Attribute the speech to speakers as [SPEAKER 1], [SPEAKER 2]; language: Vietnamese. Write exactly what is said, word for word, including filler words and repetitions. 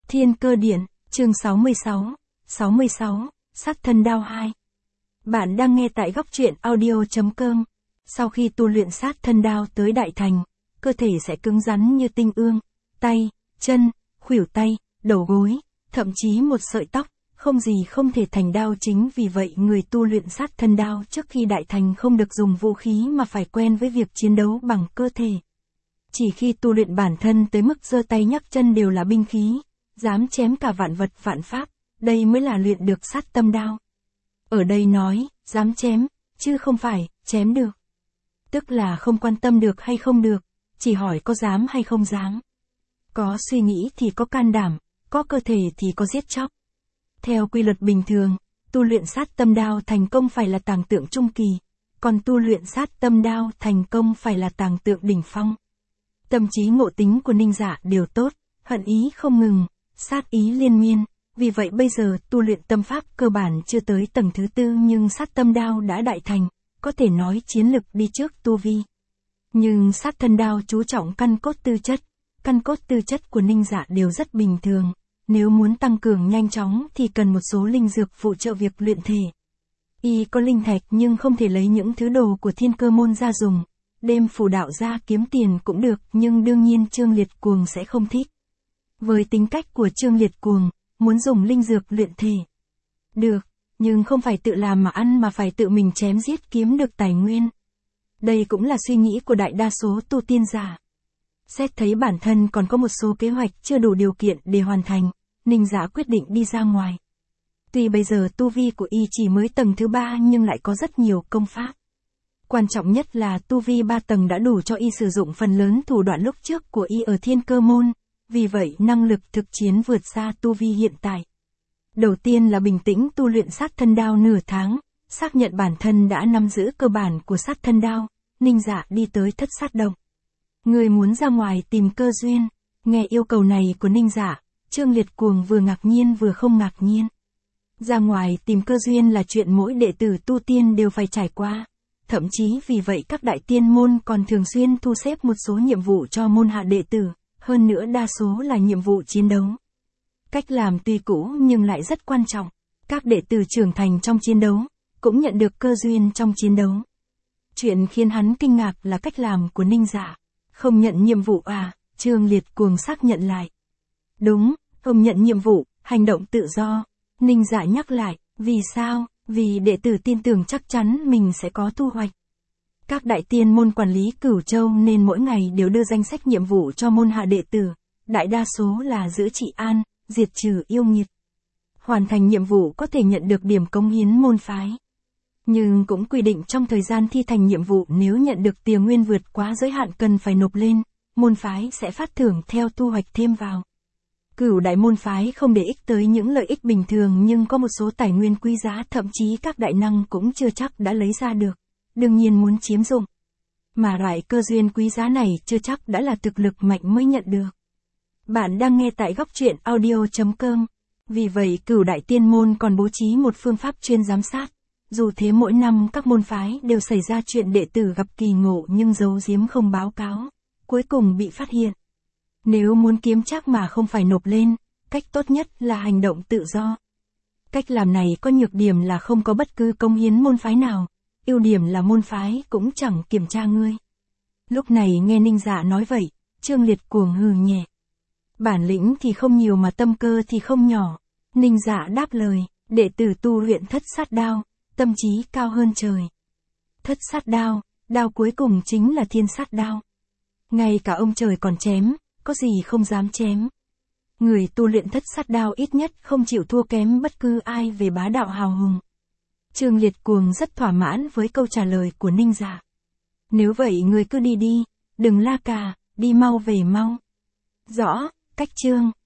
[SPEAKER 1] Thiên Cơ Điển, chương sáu mươi sáu, sáu mươi sáu, Sát Thân Đao hai. Bạn đang nghe tại góc truyện audio chấm com. Sau khi tu luyện sát thân đao tới đại thành, cơ thể sẽ cứng rắn như tinh ương, tay, chân, khuỷu tay, đầu gối, thậm chí một sợi tóc, không gì không thể thành đao. Chính vì vậy người tu luyện sát thân đao trước khi đại thành không được dùng vũ khí mà phải quen với việc chiến đấu bằng cơ thể. Chỉ khi tu luyện bản thân tới mức giơ tay nhấc chân đều là binh khí, dám chém cả vạn vật vạn pháp, đây mới là luyện được sát tâm đao. Ở đây nói, dám chém, chứ không phải, chém được. Tức là không quan tâm được hay không được, chỉ hỏi có dám hay không dám. Có suy nghĩ thì có can đảm, có cơ thể thì có giết chóc. Theo quy luật bình thường, tu luyện sát tâm đao thành công phải là tàng tượng trung kỳ, còn tu luyện sát tâm đao thành công phải là tàng tượng đỉnh phong. Tâm trí ngộ tính của Ninh Dạ đều tốt, hận ý không ngừng, sát ý liên miên, vì vậy bây giờ tu luyện tâm pháp cơ bản chưa tới tầng thứ tư nhưng sát tâm đao đã đại thành, có thể nói chiến lực đi trước tu vi. Nhưng sát thân đao chú trọng căn cốt tư chất, căn cốt tư chất của Ninh Dạ đều rất bình thường, nếu muốn tăng cường nhanh chóng thì cần một số linh dược phụ trợ việc luyện thể. Y có linh thạch nhưng không thể lấy những thứ đồ của Thiên Cơ môn ra dùng, đem phù đạo ra kiếm tiền cũng được, nhưng đương nhiên Trương Liệt Cuồng sẽ không thích. Với tính cách của Trương Liệt Cuồng, muốn dùng linh dược luyện thể. Được, nhưng không phải tự làm mà ăn mà phải tự mình chém giết kiếm được tài nguyên. Đây cũng là suy nghĩ của đại đa số tu tiên giả. Xét thấy bản thân còn có một số kế hoạch chưa đủ điều kiện để hoàn thành, Ninh Dạ quyết định đi ra ngoài. Tuy bây giờ tu vi của y chỉ mới tầng thứ ba nhưng lại có rất nhiều công pháp. Quan trọng nhất là tu vi ba tầng đã đủ cho y sử dụng phần lớn thủ đoạn lúc trước của y ở Thiên Cơ môn, vì vậy năng lực thực chiến vượt xa tu vi hiện tại. Đầu tiên là bình tĩnh tu luyện sát thân đao nửa tháng, xác nhận bản thân đã nắm giữ cơ bản của sát thân đao, Ninh Dạ đi tới Thất Sát Động. Người muốn ra ngoài tìm cơ duyên, nghe yêu cầu này của Ninh Dạ, Trương Liệt Cuồng vừa ngạc nhiên vừa không ngạc nhiên. Ra ngoài tìm cơ duyên là chuyện mỗi đệ tử tu tiên đều phải trải qua. Thậm chí vì vậy các đại tiên môn còn thường xuyên thu xếp một số nhiệm vụ cho môn hạ đệ tử, hơn nữa đa số là nhiệm vụ chiến đấu. Cách làm tuy cũ nhưng lại rất quan trọng, các đệ tử trưởng thành trong chiến đấu, cũng nhận được cơ duyên trong chiến đấu. Chuyện khiến hắn kinh ngạc là cách làm của Ninh Dạ. Không nhận nhiệm vụ à, Trương Liệt Cuồng xác nhận lại. Đúng, không nhận nhiệm vụ, hành động tự do. Ninh Dạ nhắc lại, vì sao? Vì đệ tử tin tưởng chắc chắn mình sẽ có thu hoạch. Các đại tiên môn quản lý Cửu Châu nên mỗi ngày đều đưa danh sách nhiệm vụ cho môn hạ đệ tử, đại đa số là giữ trị an, diệt trừ yêu nghiệt. Hoàn thành nhiệm vụ có thể nhận được điểm cống hiến môn phái. Nhưng cũng quy định trong thời gian thi hành nhiệm vụ nếu nhận được tiền nguyên vượt quá giới hạn cần phải nộp lên, môn phái sẽ phát thưởng theo thu hoạch thêm vào. Cửu đại môn phái không để ích tới những lợi ích bình thường nhưng có một số tài nguyên quý giá thậm chí các đại năng cũng chưa chắc đã lấy ra được, đương nhiên muốn chiếm dụng. Mà loại cơ duyên quý giá này chưa chắc đã là thực lực mạnh mới nhận được. Bạn đang nghe tại góc truyện audio chấm com, vì vậy Cửu đại tiên môn còn bố trí một phương pháp chuyên giám sát. Dù thế mỗi năm các môn phái đều xảy ra chuyện đệ tử gặp kỳ ngộ nhưng giấu giếm không báo cáo, cuối cùng bị phát hiện. Nếu muốn kiếm chắc mà không phải nộp lên, cách tốt nhất là hành động tự do. Cách làm này có nhược điểm là không có bất cứ cống hiến môn phái nào, ưu điểm là môn phái cũng chẳng kiểm tra ngươi. Lúc này nghe Ninh Dạ nói vậy, Trương Liệt Cuồng hừ nhẹ. Bản lĩnh thì không nhiều mà tâm cơ thì không nhỏ. Ninh Dạ đáp lời, đệ tử tu luyện Thất Sát Đao, tâm trí cao hơn trời. Thất Sát Đao, đao cuối cùng chính là Thiên Sát Đao. Ngay cả ông trời còn chém, có gì không dám chém. Người tu luyện Thất Sát Đao ít nhất không chịu thua kém bất cứ ai về bá đạo hào hùng. Trương Liệt Cuồng rất thỏa mãn với câu trả lời của Ninh Dạ. Nếu vậy người cứ đi đi, đừng la cà, đi mau về mau. Rõ, cách Trương.